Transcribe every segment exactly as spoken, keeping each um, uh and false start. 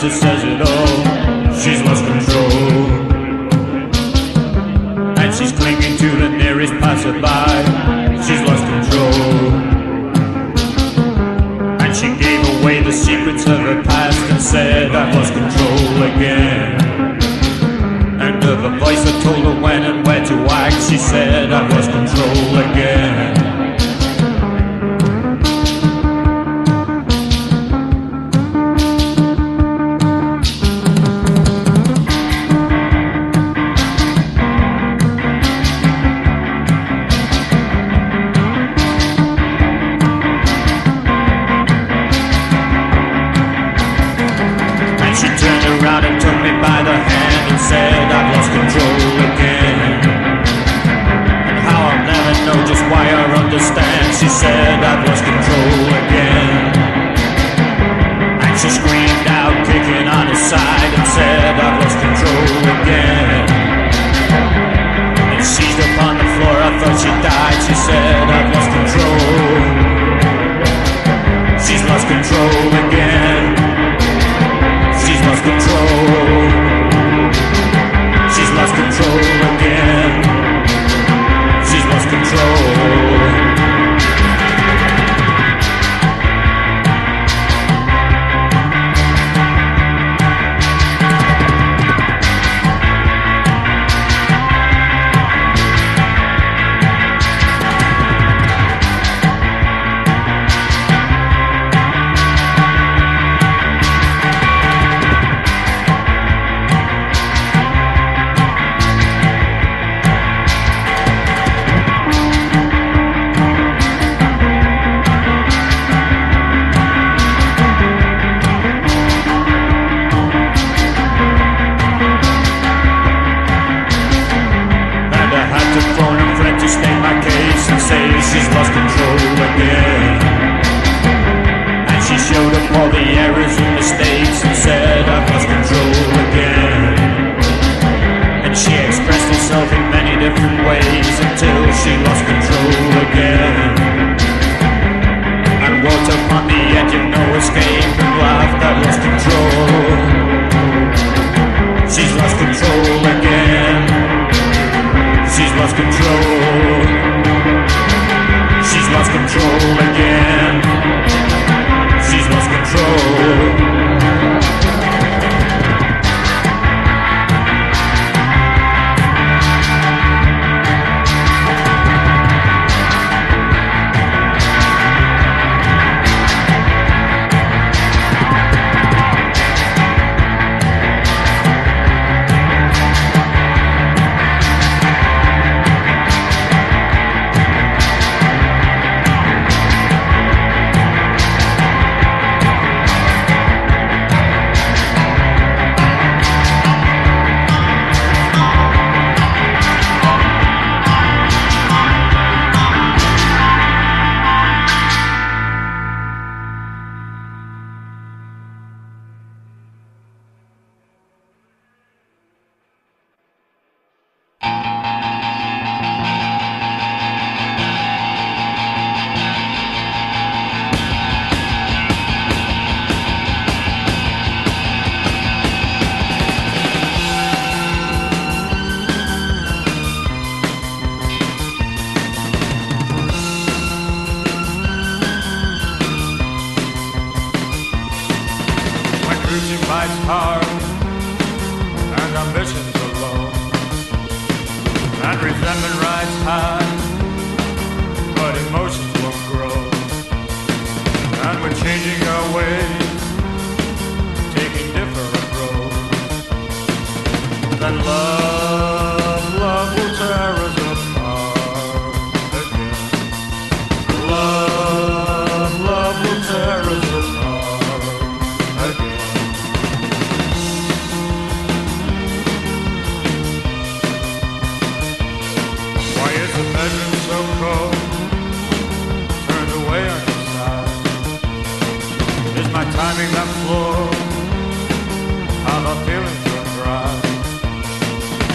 answer says it all. She's lost control, and she's clinging to the nearest passerby. She's lost control, and she gave away the secrets of her past and said, I've lost control again. And of a voice that told her when and where to act, she said, I've lost control again. She said, I've lost control again. And she screamed out, kicking on his side, and said, I've lost control again. And seized upon the floor, I thought she died. She said, I've lost control. She's lost control again. She's lost control. She's lost control again. She's lost control. She's lost control again. And she showed up all the errors and mistakes and said, I've lost control again. And she expressed herself in many different ways until she lost control again. And walked up on the edge of no escape and laughed, I've lost control. She's lost control again. She's lost control. She's lost control again. She's lost control. Life's hard and ambitions are low, and resentment rides high, but emotions won't grow. And we're changing our ways, taking different roads. Then love, love will tear us apart again. Love, love will tear us apart again. The bedroom so cold, turned away on your side. Is my timing that floor? How my feelings run dry?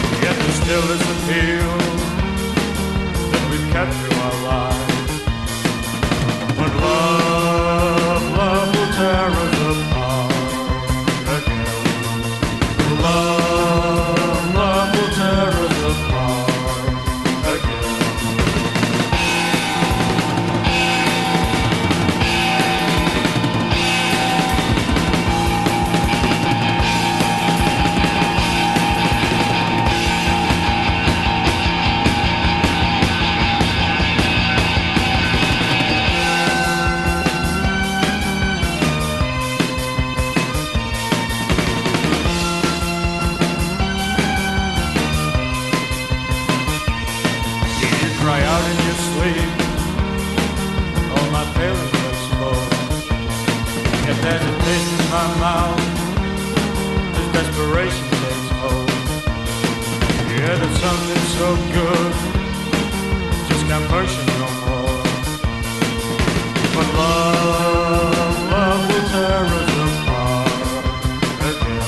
There's a taste in my mouth as desperation takes hold. Yeah, there's something so good, just can't push it no more. But love, love will tear us apart again.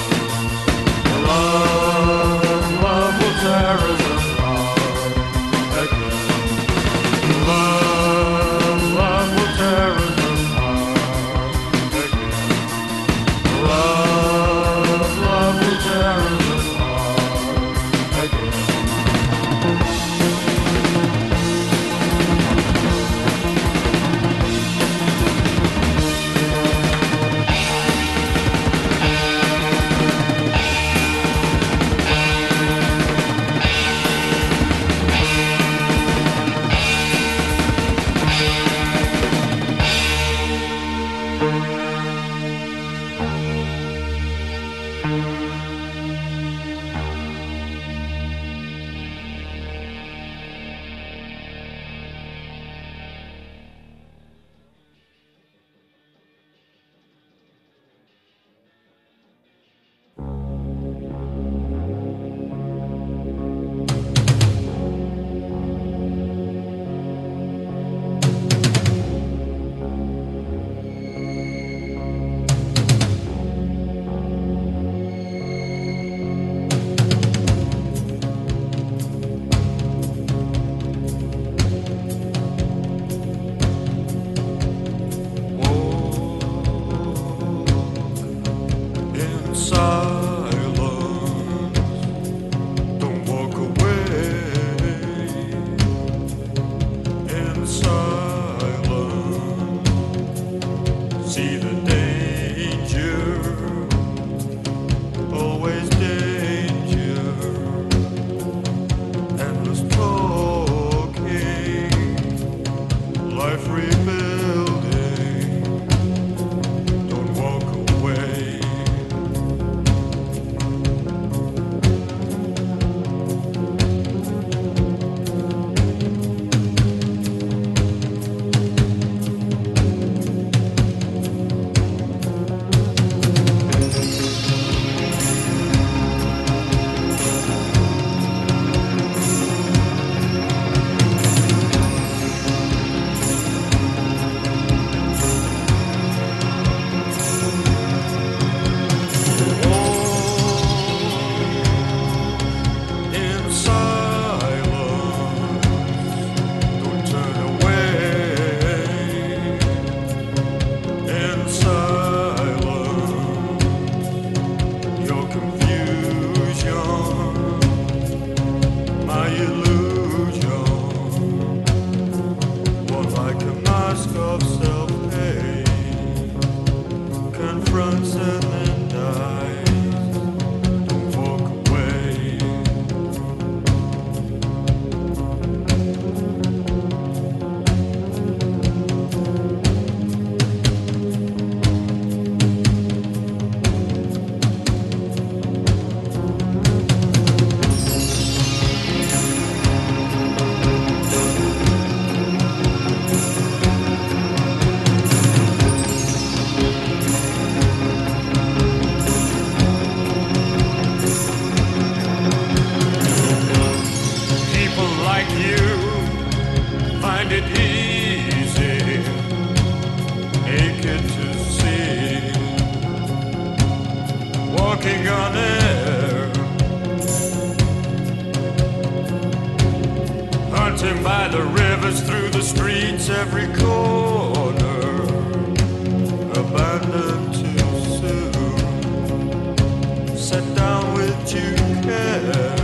Love, love will tear us apart again. Love, love will tear us apart. Love, love will tear us apart again. By the rivers, through the streets, every corner, abandoned too soon, set down with due care.